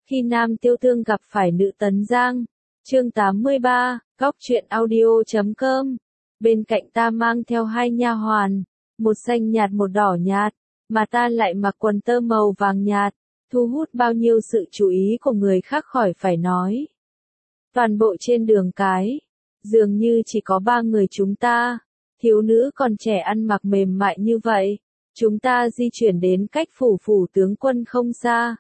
Khi nam tiêu tương gặp phải nữ tấn giang. Chương 83, Góc truyện audio.com. Bên cạnh ta mang theo hai nha hoàn, một xanh nhạt một đỏ nhạt, mà ta lại mặc quần tơ màu vàng nhạt, thu hút bao nhiêu sự chú ý của người khác khỏi phải nói. Toàn bộ trên đường cái, dường như chỉ có ba người chúng ta, thiếu nữ còn trẻ ăn mặc mềm mại như vậy. Chúng ta di chuyển đến cách phủ tướng quân không xa.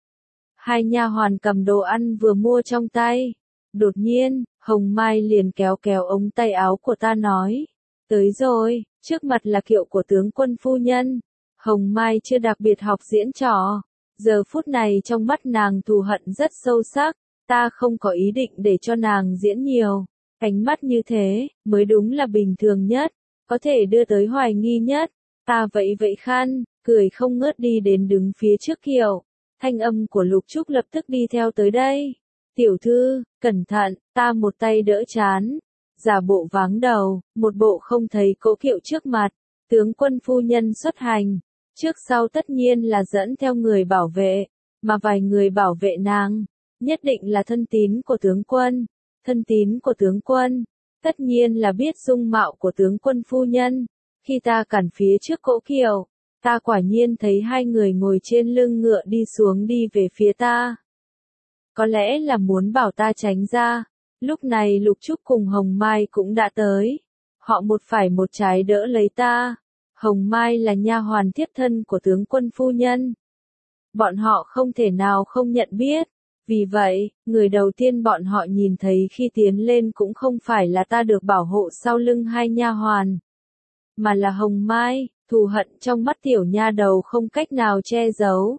Hai nha hoàn cầm đồ ăn vừa mua trong tay. Đột nhiên, Hồng Mai liền kéo ống tay áo của ta nói. Tới rồi, trước mặt là kiệu của tướng quân phu nhân. Hồng Mai chưa đặc biệt học diễn trò. Giờ phút này trong mắt nàng thù hận rất sâu sắc. Ta không có ý định để cho nàng diễn nhiều. Ánh mắt như thế, mới đúng là bình thường nhất. Có thể đưa tới hoài nghi nhất. Ta vẫy khăn, cười không ngớt đi đến đứng phía trước kiệu. Thanh âm của Lục Trúc lập tức đi theo tới đây. Tiểu thư, cẩn thận, ta một tay đỡ chán. Giả bộ váng đầu, một bộ không thấy cỗ kiệu trước mặt. Tướng quân phu nhân xuất hành. Trước sau tất nhiên là dẫn theo người bảo vệ. Mà vài người bảo vệ nàng, nhất định là thân tín của tướng quân. Thân tín của tướng quân, tất nhiên là biết dung mạo của tướng quân phu nhân. Khi ta cản phía trước cỗ kiệu, ta quả nhiên thấy hai người ngồi trên lưng ngựa đi xuống đi về phía ta. Có lẽ là muốn bảo ta tránh ra. Lúc này Lục Trúc cùng Hồng Mai cũng đã tới. Họ một phải một trái đỡ lấy ta. Hồng Mai là nha hoàn thiếp thân của tướng quân phu nhân. Bọn họ không thể nào không nhận biết. Vì vậy, người đầu tiên bọn họ nhìn thấy khi tiến lên cũng không phải là ta được bảo hộ sau lưng hai nha hoàn, mà là Hồng Mai. Thù hận trong mắt tiểu nha đầu không cách nào che giấu.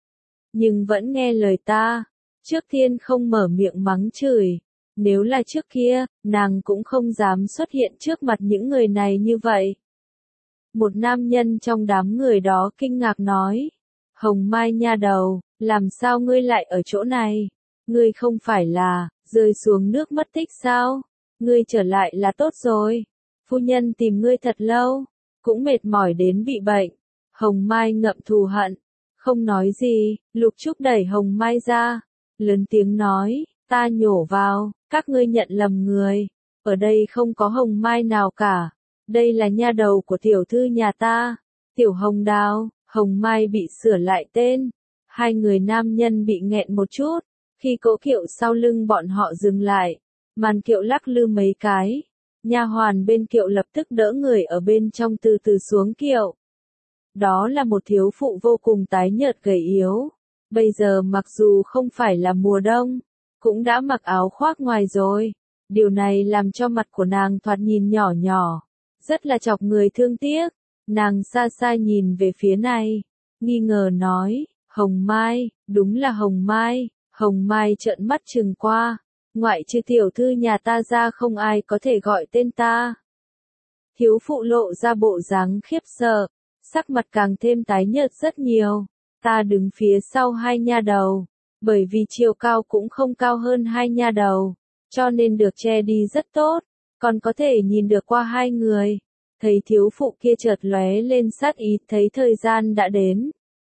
Nhưng vẫn nghe lời ta. Trước tiên không mở miệng mắng chửi. Nếu là trước kia, nàng cũng không dám xuất hiện trước mặt những người này như vậy. Một nam nhân trong đám người đó kinh ngạc nói. Hồng Mai nha đầu, làm sao ngươi lại ở chỗ này? Ngươi không phải là rơi xuống nước mất tích sao? Ngươi trở lại là tốt rồi. Phu nhân tìm ngươi thật lâu, cũng mệt mỏi đến bị bệnh. Hồng Mai ngậm thù hận, không nói gì. Lục Trúc đẩy Hồng Mai ra, lớn tiếng nói, ta nhổ vào, các ngươi nhận lầm người. Ở đây không có Hồng Mai nào cả. Đây là nha đầu của tiểu thư nhà ta, Tiểu Hồng Đào. Hồng Mai bị sửa lại tên. Hai người nam nhân bị nghẹn một chút. Khi cỗ kiệu sau lưng bọn họ dừng lại, màn kiệu lắc lư mấy cái. Nha hoàn bên kiệu lập tức đỡ người ở bên trong từ từ xuống kiệu. Đó là một thiếu phụ vô cùng tái nhợt gầy yếu. Bây giờ mặc dù không phải là mùa đông, cũng đã mặc áo khoác ngoài rồi. Điều này làm cho mặt của nàng thoạt nhìn nhỏ nhỏ, rất là chọc người thương tiếc. Nàng xa xa nhìn về phía này, nghi ngờ nói, Hồng Mai, đúng là Hồng Mai. Hồng Mai trợn mắt trừng qua, ngoại trừ tiểu thư nhà ta ra không ai có thể gọi tên ta. Thiếu phụ lộ ra bộ dáng khiếp sợ, sắc mặt càng thêm tái nhợt rất nhiều. Ta đứng phía sau hai nha đầu, bởi vì chiều cao cũng không cao hơn hai nha đầu, cho nên được che đi rất tốt, còn có thể nhìn được qua hai người. Thấy thiếu phụ kia chợt lóe lên sát ý, thấy thời gian đã đến.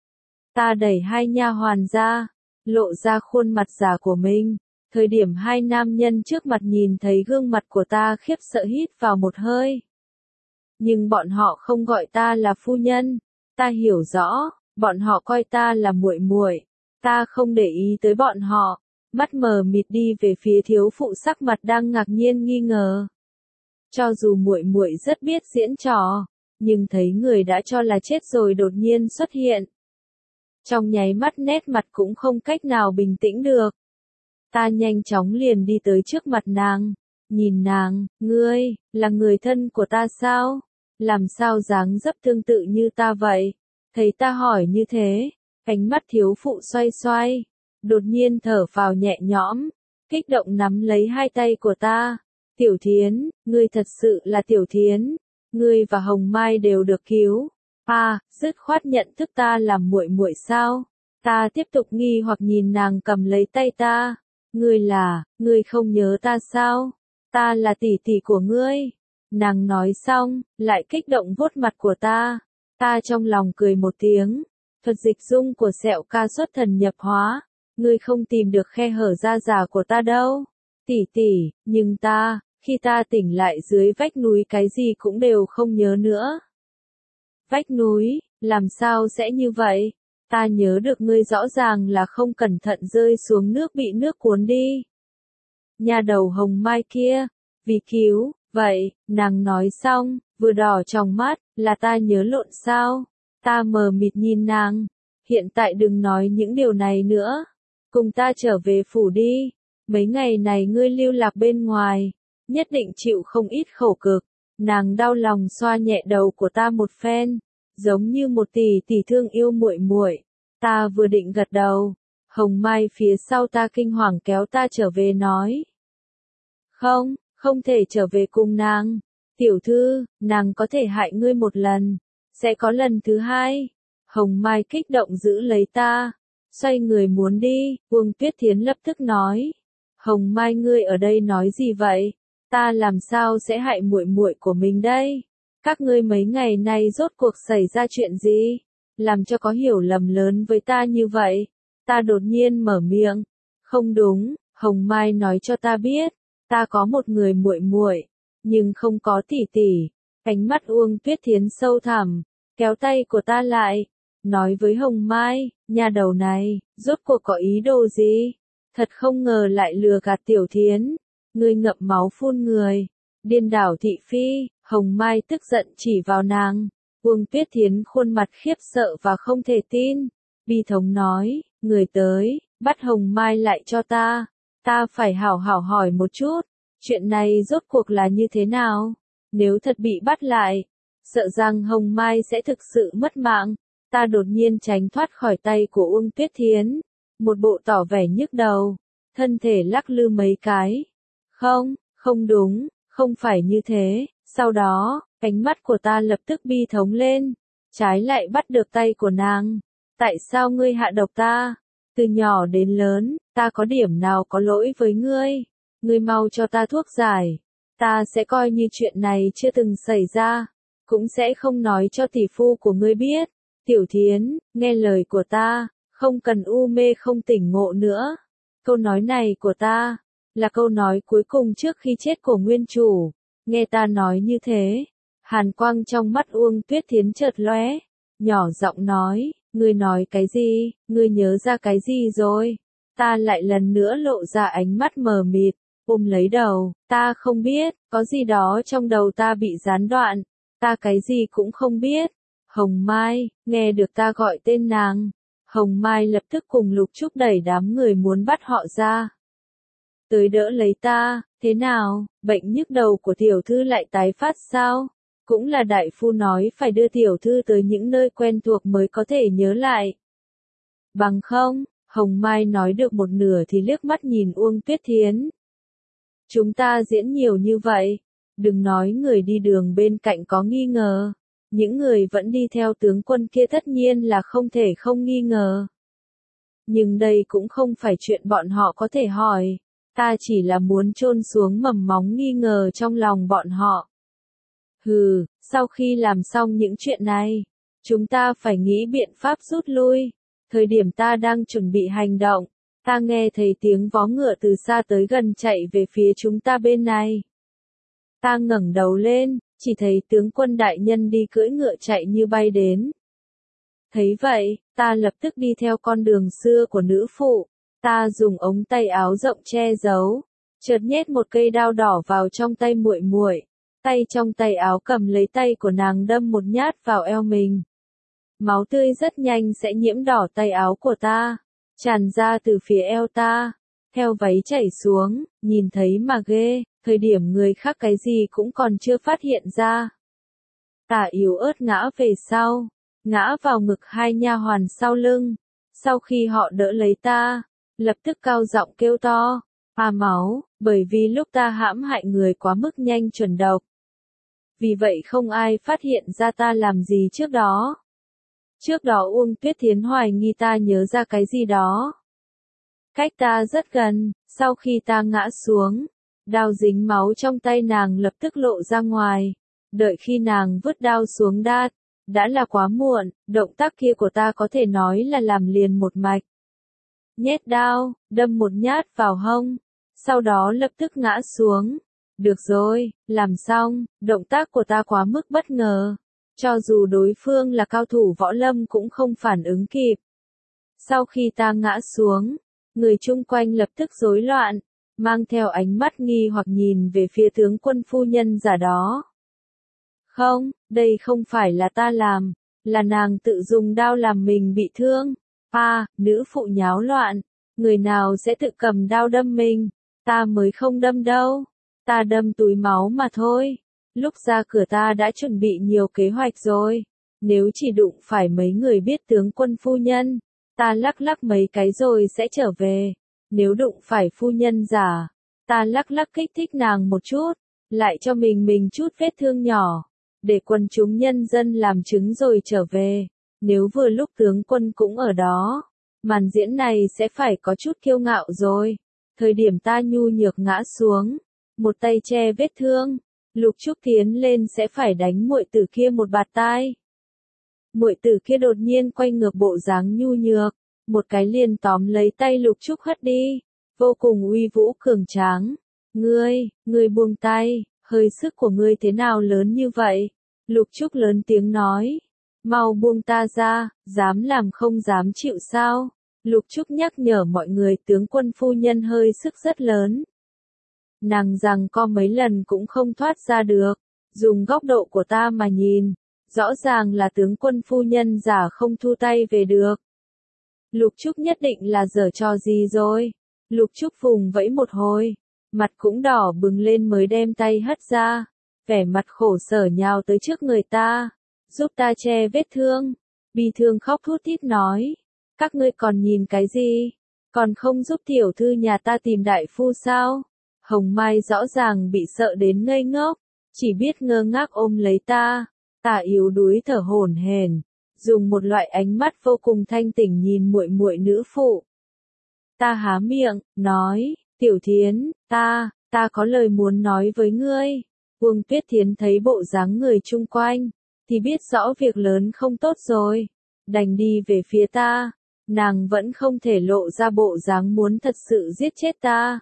Ta đẩy hai nha hoàn ra, lộ ra khuôn mặt giả của mình. Thời điểm hai nam nhân trước mặt nhìn thấy gương mặt của ta khiếp sợ hít vào một hơi. Nhưng bọn họ không gọi ta là phu nhân. Ta hiểu rõ, bọn họ coi ta là muội muội. Ta không để ý tới bọn họ, mắt mờ mịt đi về phía thiếu phụ sắc mặt đang ngạc nhiên nghi ngờ. Cho dù muội muội rất biết diễn trò, nhưng thấy người đã cho là chết rồi đột nhiên xuất hiện. Trong nháy mắt nét mặt cũng không cách nào bình tĩnh được. Ta nhanh chóng liền đi tới trước mặt nàng, nhìn nàng, ngươi, là người thân của ta sao? Làm sao dáng dấp tương tự như ta vậy? Thấy ta hỏi như thế, ánh mắt thiếu phụ xoay xoay, đột nhiên thở phào nhẹ nhõm, kích động nắm lấy hai tay của ta. Tiểu Thiến, ngươi thật sự là Tiểu Thiến, ngươi và Hồng Mai đều được cứu. Dứt khoát nhận thức ta làm muội muội sao? Ta tiếp tục nghi hoặc nhìn nàng cầm lấy tay ta. Ngươi không nhớ ta sao? Ta là tỷ tỷ của ngươi. Nàng nói xong, lại kích động vuốt mặt của ta. Ta trong lòng cười một tiếng. Thuật dịch dung của Sẹo Ca xuất thần nhập hóa. ngươi không tìm được khe hở da giả của ta đâu. Tỷ tỷ, nhưng ta, khi ta tỉnh lại dưới vách núi cái gì cũng đều không nhớ nữa. Vách núi, làm sao sẽ như vậy? Ta nhớ được ngươi rõ ràng là không cẩn thận rơi xuống nước bị nước cuốn đi. Nhà đầu hồng mai kia, vì cứu, vậy, nàng nói xong, vừa đỏ trong mắt, là ta nhớ lộn sao? Ta mờ mịt nhìn nàng, hiện tại đừng nói những điều này nữa. Cùng ta trở về phủ đi, mấy ngày này ngươi lưu lạc bên ngoài, nhất định chịu không ít khổ cực. Nàng đau lòng xoa nhẹ đầu của ta một phen, giống như một tỷ tỷ thương yêu muội muội. Ta vừa định gật đầu, Hồng Mai phía sau ta kinh hoàng kéo ta trở về nói. Không, không thể trở về cùng nàng. Tiểu thư, nàng có thể hại ngươi một lần, sẽ có lần thứ hai. Hồng Mai kích động giữ lấy ta, xoay người muốn đi, Uông Tuyết Thiến lập tức nói. Hồng Mai ngươi ở đây nói gì vậy? Ta làm sao sẽ hại muội muội của mình đây? Các ngươi mấy ngày nay rốt cuộc xảy ra chuyện gì? Làm cho có hiểu lầm lớn với ta như vậy. Ta đột nhiên mở miệng. Không đúng, Hồng Mai nói cho ta biết, ta có một người muội muội, nhưng không có tỷ tỷ. Ánh mắt Uông Tuyết Thiến sâu thẳm, kéo tay của ta lại, nói với Hồng Mai, nhà đầu này, rốt cuộc có ý đồ gì? Thật không ngờ lại lừa gạt Tiểu Thiến, ngươi ngậm máu phun người, điên đảo thị phi. Hồng Mai tức giận chỉ vào nàng. Uông Tuyết Thiến khuôn mặt khiếp sợ và không thể tin, bi thống nói, người tới, bắt Hồng Mai lại cho ta phải hảo hảo hỏi một chút, chuyện này rốt cuộc là như thế nào? Nếu thật bị bắt lại, sợ rằng Hồng Mai sẽ thực sự mất mạng. Ta đột nhiên tránh thoát khỏi tay của Uông Tuyết Thiến, một bộ tỏ vẻ nhức đầu, thân thể lắc lư mấy cái. Không, không đúng, không phải như thế. Sau đó, ánh mắt của ta lập tức bi thống lên, trái lại bắt được tay của nàng. Tại sao ngươi hạ độc ta? Từ nhỏ đến lớn, ta có điểm nào có lỗi với ngươi? Ngươi mau cho ta thuốc giải. Ta sẽ coi như chuyện này chưa từng xảy ra, cũng sẽ không nói cho tỷ phu của ngươi biết. Tiểu Thiến, nghe lời của ta, không cần u mê không tỉnh ngộ nữa. Câu nói này của ta, là câu nói cuối cùng trước khi chết của nguyên chủ. Nghe ta nói như thế, hàn quang trong mắt Uông Tuyết Thiến chợt lóe, nhỏ giọng nói, ngươi nói cái gì, ngươi nhớ ra cái gì rồi? Ta lại lần nữa lộ ra ánh mắt mờ mịt, ôm lấy đầu, ta không biết, có gì đó trong đầu ta bị gián đoạn, ta cái gì cũng không biết. Hồng Mai, nghe được ta gọi tên nàng, Hồng Mai lập tức cùng Lục Trúc đẩy đám người muốn bắt họ ra. Tới đỡ lấy ta, thế nào, bệnh nhức đầu của tiểu thư lại tái phát sao? Cũng là đại phu nói phải đưa tiểu thư tới những nơi quen thuộc mới có thể nhớ lại. Bằng không, Hồng Mai nói được một nửa thì liếc mắt nhìn Uông Tuyết Thiến. Chúng ta diễn nhiều như vậy, đừng nói người đi đường bên cạnh có nghi ngờ, những người vẫn đi theo tướng quân kia tất nhiên là không thể không nghi ngờ. Nhưng đây cũng không phải chuyện bọn họ có thể hỏi. Ta chỉ là muốn chôn xuống mầm móng nghi ngờ trong lòng bọn họ. Hừ, sau khi làm xong những chuyện này, chúng ta phải nghĩ biện pháp rút lui. Thời điểm ta đang chuẩn bị hành động, ta nghe thấy tiếng vó ngựa từ xa tới gần chạy về phía chúng ta bên này. Ta ngẩng đầu lên, chỉ thấy tướng quân đại nhân đi cưỡi ngựa chạy như bay đến. Thấy vậy, ta lập tức đi theo con đường xưa của nữ phụ. Ta dùng ống tay áo rộng che giấu, chợt nhét một cây đao đỏ vào trong tay muội muội, tay trong tay áo cầm lấy tay của nàng đâm một nhát vào eo mình. Máu tươi rất nhanh sẽ nhiễm đỏ tay áo của ta, tràn ra từ phía eo ta, theo váy chảy xuống, nhìn thấy mà ghê, thời điểm người khác cái gì cũng còn chưa phát hiện ra. Ta yếu ớt ngã về sau, ngã vào ngực hai nha hoàn sau lưng, sau khi họ đỡ lấy ta, lập tức cao giọng kêu to, máu, bởi vì lúc ta hãm hại người quá mức nhanh chuẩn độc. Vì vậy không ai phát hiện ra ta làm gì trước đó. Trước đó Uông Tuyết Thiến hoài nghi ta nhớ ra cái gì đó. Cách ta rất gần, sau khi ta ngã xuống, đao dính máu trong tay nàng lập tức lộ ra ngoài. Đợi khi nàng vứt đao xuống đã là quá muộn, động tác kia của ta có thể nói là làm liền một mạch. nhét đao, đâm một nhát vào hông, sau đó lập tức ngã xuống. Được rồi, làm xong, động tác của ta quá mức bất ngờ. Cho dù đối phương là cao thủ võ lâm cũng không phản ứng kịp. Sau khi ta ngã xuống, người chung quanh lập tức rối loạn, mang theo ánh mắt nghi hoặc nhìn về phía tướng quân phu nhân giả đó. Không, đây không phải là ta làm, là nàng tự dùng đao làm mình bị thương. Nữ phụ nháo loạn, người nào sẽ tự cầm đao đâm mình, ta mới không đâm đâu, ta đâm túi máu mà thôi. Lúc ra cửa ta đã chuẩn bị nhiều kế hoạch rồi, nếu chỉ đụng phải mấy người biết tướng quân phu nhân, ta lắc lắc mấy cái rồi sẽ trở về. Nếu đụng phải phu nhân giả, ta lắc lắc kích thích nàng một chút, lại cho mình chút vết thương nhỏ, để quần chúng nhân dân làm chứng rồi trở về. Nếu vừa lúc tướng quân cũng ở đó, màn diễn này sẽ phải có chút kiêu ngạo rồi. Thời điểm ta nhu nhược ngã xuống, một tay che vết thương, Lục Trúc tiến lên sẽ phải đánh muội tử kia một bạt tai. Muội tử kia đột nhiên quay ngược bộ dáng nhu nhược, một cái liền tóm lấy tay Lục Trúc hất đi, vô cùng uy vũ cường tráng. Ngươi buông tay, hơi sức của ngươi thế nào lớn như vậy? Lục Trúc lớn tiếng nói, mau buông ta ra, dám làm không dám chịu sao? Lục Trúc nhắc nhở mọi người tướng quân phu nhân hơi sức rất lớn. Nàng rằng co mấy lần cũng không thoát ra được, dùng góc độ của ta mà nhìn, rõ ràng là tướng quân phu nhân giả không thu tay về được. Lục Trúc nhất định là giở trò gì rồi. Lục Trúc vùng vẫy một hồi, mặt cũng đỏ bừng lên mới đem tay hất ra, vẻ mặt khổ sở nhào tới trước người ta, giúp ta che vết thương, bi thương khóc thút thít nói, các ngươi còn nhìn cái gì, còn không giúp tiểu thư nhà ta tìm đại phu sao? Hồng Mai rõ ràng bị sợ đến ngây ngốc, chỉ biết ngơ ngác ôm lấy ta, ta yếu đuối thở hổn hển, dùng một loại ánh mắt vô cùng thanh tỉnh nhìn muội muội nữ phụ. Ta há miệng, nói, Tiểu Thiến, ta có lời muốn nói với ngươi. Vương Tuyết Thiến thấy bộ dáng người chung quanh, thì biết rõ việc lớn không tốt rồi, đành đi về phía ta, nàng vẫn không thể lộ ra bộ dáng muốn thật sự giết chết ta.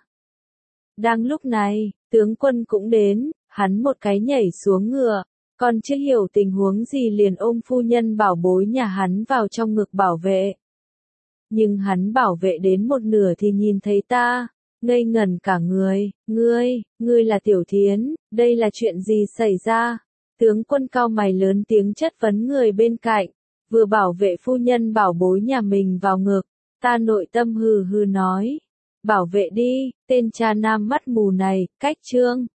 Đang lúc này, tướng quân cũng đến, hắn một cái nhảy xuống ngựa, còn chưa hiểu tình huống gì liền ôm phu nhân bảo bối nhà hắn vào trong ngực bảo vệ. Nhưng hắn bảo vệ đến một nửa thì nhìn thấy ta, ngây ngẩn cả người, ngươi là Tiểu Thiến, đây là chuyện gì xảy ra? Tướng quân cau mày lớn tiếng chất vấn người bên cạnh, vừa bảo vệ phu nhân bảo bối nhà mình vào ngực, ta nội tâm hừ hừ nói, bảo vệ đi, tên cha nam mắt mù này, cách trương.